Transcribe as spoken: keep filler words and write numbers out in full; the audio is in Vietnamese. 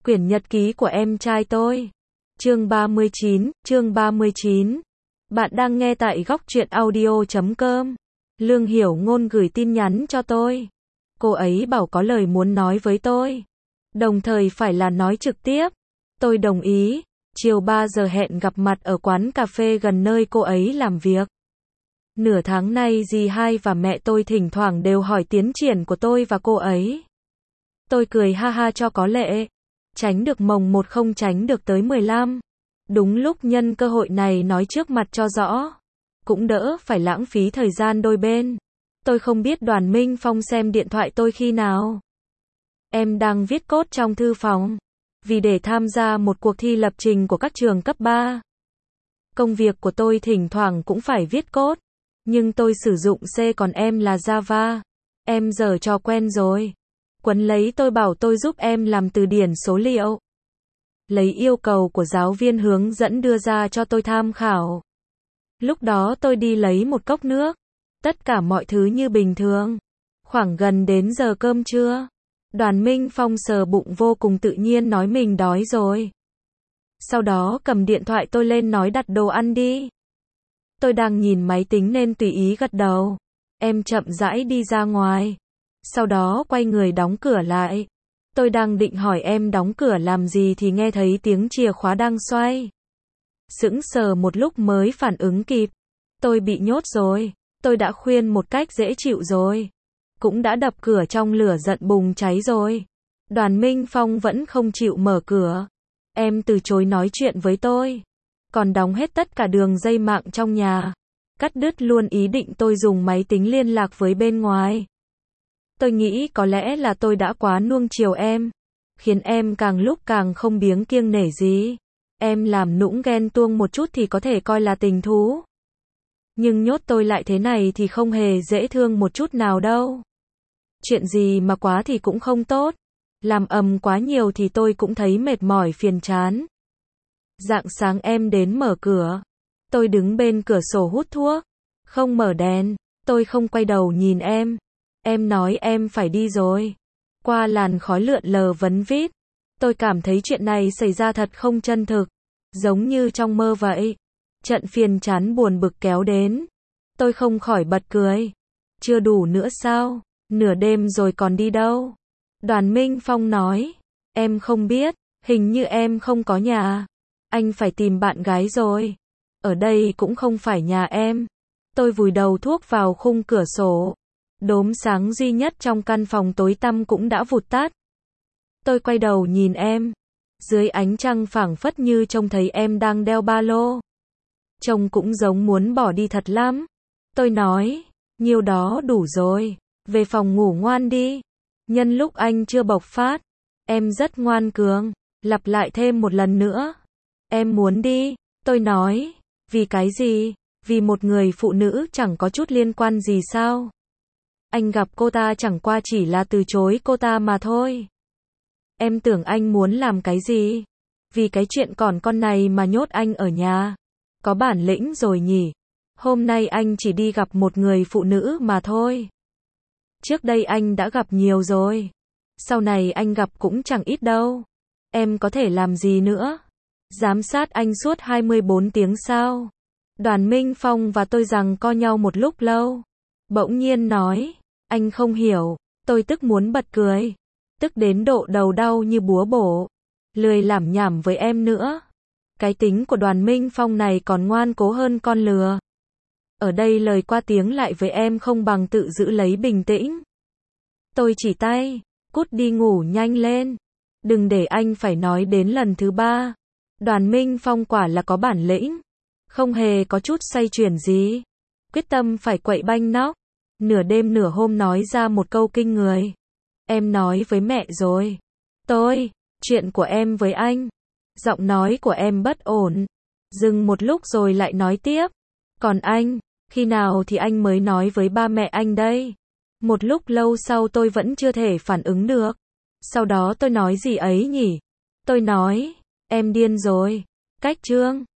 Quyển nhật ký của em trai tôi. Chương ba mươi chín, chương ba mươi chín. Bạn đang nghe tại góc truyện audio chấm com. Lương Hiểu Ngôn gửi tin nhắn cho tôi. Cô ấy bảo có lời muốn nói với tôi. Đồng thời phải là nói trực tiếp. Tôi đồng ý. Chiều ba giờ hẹn gặp mặt ở quán cà phê gần nơi cô ấy làm việc. Nửa tháng nay dì hai và mẹ tôi thỉnh thoảng đều hỏi tiến triển của tôi và cô ấy. Tôi cười ha ha cho có lệ. Tránh được mồng một không tránh được tới mười lăm. Đúng lúc nhân cơ hội này nói trước mặt cho rõ. Cũng đỡ phải lãng phí thời gian đôi bên. Tôi không biết Đoàn Minh Phong xem điện thoại tôi khi nào. Em đang viết code trong thư phòng. Vì để tham gia một cuộc thi lập trình của các trường cấp ba. Công việc của tôi thỉnh thoảng cũng phải viết code. Nhưng tôi sử dụng C còn em là Java. Em giờ cho quen rồi. Quấn lấy tôi bảo tôi giúp em làm từ điển số liệu. Lấy yêu cầu của giáo viên hướng dẫn đưa ra cho tôi tham khảo. Lúc đó tôi đi lấy một cốc nước. Tất cả mọi thứ như bình thường. Khoảng gần đến giờ cơm trưa. Đoàn Minh Phong sờ bụng vô cùng tự nhiên nói mình đói rồi. Sau đó cầm điện thoại tôi lên nói đặt đồ ăn đi. Tôi đang nhìn máy tính nên tùy ý gật đầu. Em chậm rãi đi ra ngoài. Sau đó quay người đóng cửa lại. Tôi đang định hỏi em đóng cửa làm gì thì nghe thấy tiếng chìa khóa đang xoay. Sững sờ một lúc mới phản ứng kịp. Tôi bị nhốt rồi. Tôi đã khuyên một cách dễ chịu rồi. Cũng đã đập cửa trong lửa giận bùng cháy rồi. Đoàn Minh Phong vẫn không chịu mở cửa. Em từ chối nói chuyện với tôi. Còn đóng hết tất cả đường dây mạng trong nhà. Cắt đứt luôn ý định tôi dùng máy tính liên lạc với bên ngoài. Tôi nghĩ có lẽ là tôi đã quá nuông chiều em. Khiến em càng lúc càng không biếng kiêng nể gì. Em làm nũng ghen tuông một chút thì có thể coi là tình thú. Nhưng nhốt tôi lại thế này thì không hề dễ thương một chút nào đâu. Chuyện gì mà quá thì cũng không tốt. Làm ầm quá nhiều thì tôi cũng thấy mệt mỏi phiền chán. Rạng sáng em đến mở cửa. Tôi đứng bên cửa sổ hút thuốc. Không mở đèn. Tôi không quay đầu nhìn em. Em nói em phải đi rồi. Qua làn khói lượn lờ vấn vít. Tôi cảm thấy chuyện này xảy ra thật không chân thực. Giống như trong mơ vậy. Trận phiền chán buồn bực kéo đến. Tôi không khỏi bật cười. Chưa đủ nữa sao? Nửa đêm rồi còn đi đâu? Đoàn Minh Phong nói. Em không biết. Hình như em không có nhà. Anh phải tìm bạn gái rồi. Ở đây cũng không phải nhà em. Tôi vùi đầu thuốc vào khung cửa sổ. Đốm sáng duy nhất trong căn phòng tối tăm cũng đã vụt tắt. Tôi quay đầu nhìn em. Dưới ánh trăng phảng phất như trông thấy em đang đeo ba lô. Trông cũng giống muốn bỏ đi thật lắm. Tôi nói, nhiêu đó đủ rồi. Về phòng ngủ ngoan đi. Nhân lúc anh chưa bộc phát. Em rất ngoan cường. Lặp lại thêm một lần nữa. Em muốn đi. Tôi nói, vì cái gì? Vì một người phụ nữ chẳng có chút liên quan gì sao? Anh gặp cô ta chẳng qua chỉ là từ chối cô ta mà thôi. Em tưởng anh muốn làm cái gì? Vì cái chuyện còn con này mà nhốt anh ở nhà. Có bản lĩnh rồi nhỉ? Hôm nay anh chỉ đi gặp một người phụ nữ mà thôi. Trước đây anh đã gặp nhiều rồi. Sau này anh gặp cũng chẳng ít đâu. Em có thể làm gì nữa? Giám sát anh suốt hai mươi bốn tiếng sao? Đoàn Minh Phong và tôi giằng co nhau một lúc lâu. Bỗng nhiên nói, anh không hiểu. Tôi tức muốn bật cười. Tức đến độ đầu đau như búa bổ. Lười lảm nhảm với em nữa. Cái tính của Đoàn Minh Phong này còn ngoan cố hơn con lừa. Ở đây lời qua tiếng lại với em không bằng tự giữ lấy bình tĩnh. Tôi chỉ tay, cút đi ngủ nhanh lên. Đừng để anh phải nói đến lần thứ ba. Đoàn Minh Phong quả là có bản lĩnh. Không hề có chút xoay chuyển gì. Quyết tâm phải quậy banh nóc. Nửa đêm nửa hôm nói ra một câu kinh người. Em nói với mẹ rồi. Tôi, chuyện của em với anh. Giọng nói của em bất ổn. Dừng một lúc rồi lại nói tiếp. Còn anh, khi nào thì anh mới nói với ba mẹ anh đây? Một lúc lâu sau tôi vẫn chưa thể phản ứng được. Sau đó tôi nói gì ấy nhỉ? Tôi nói, em điên rồi. Cách chương.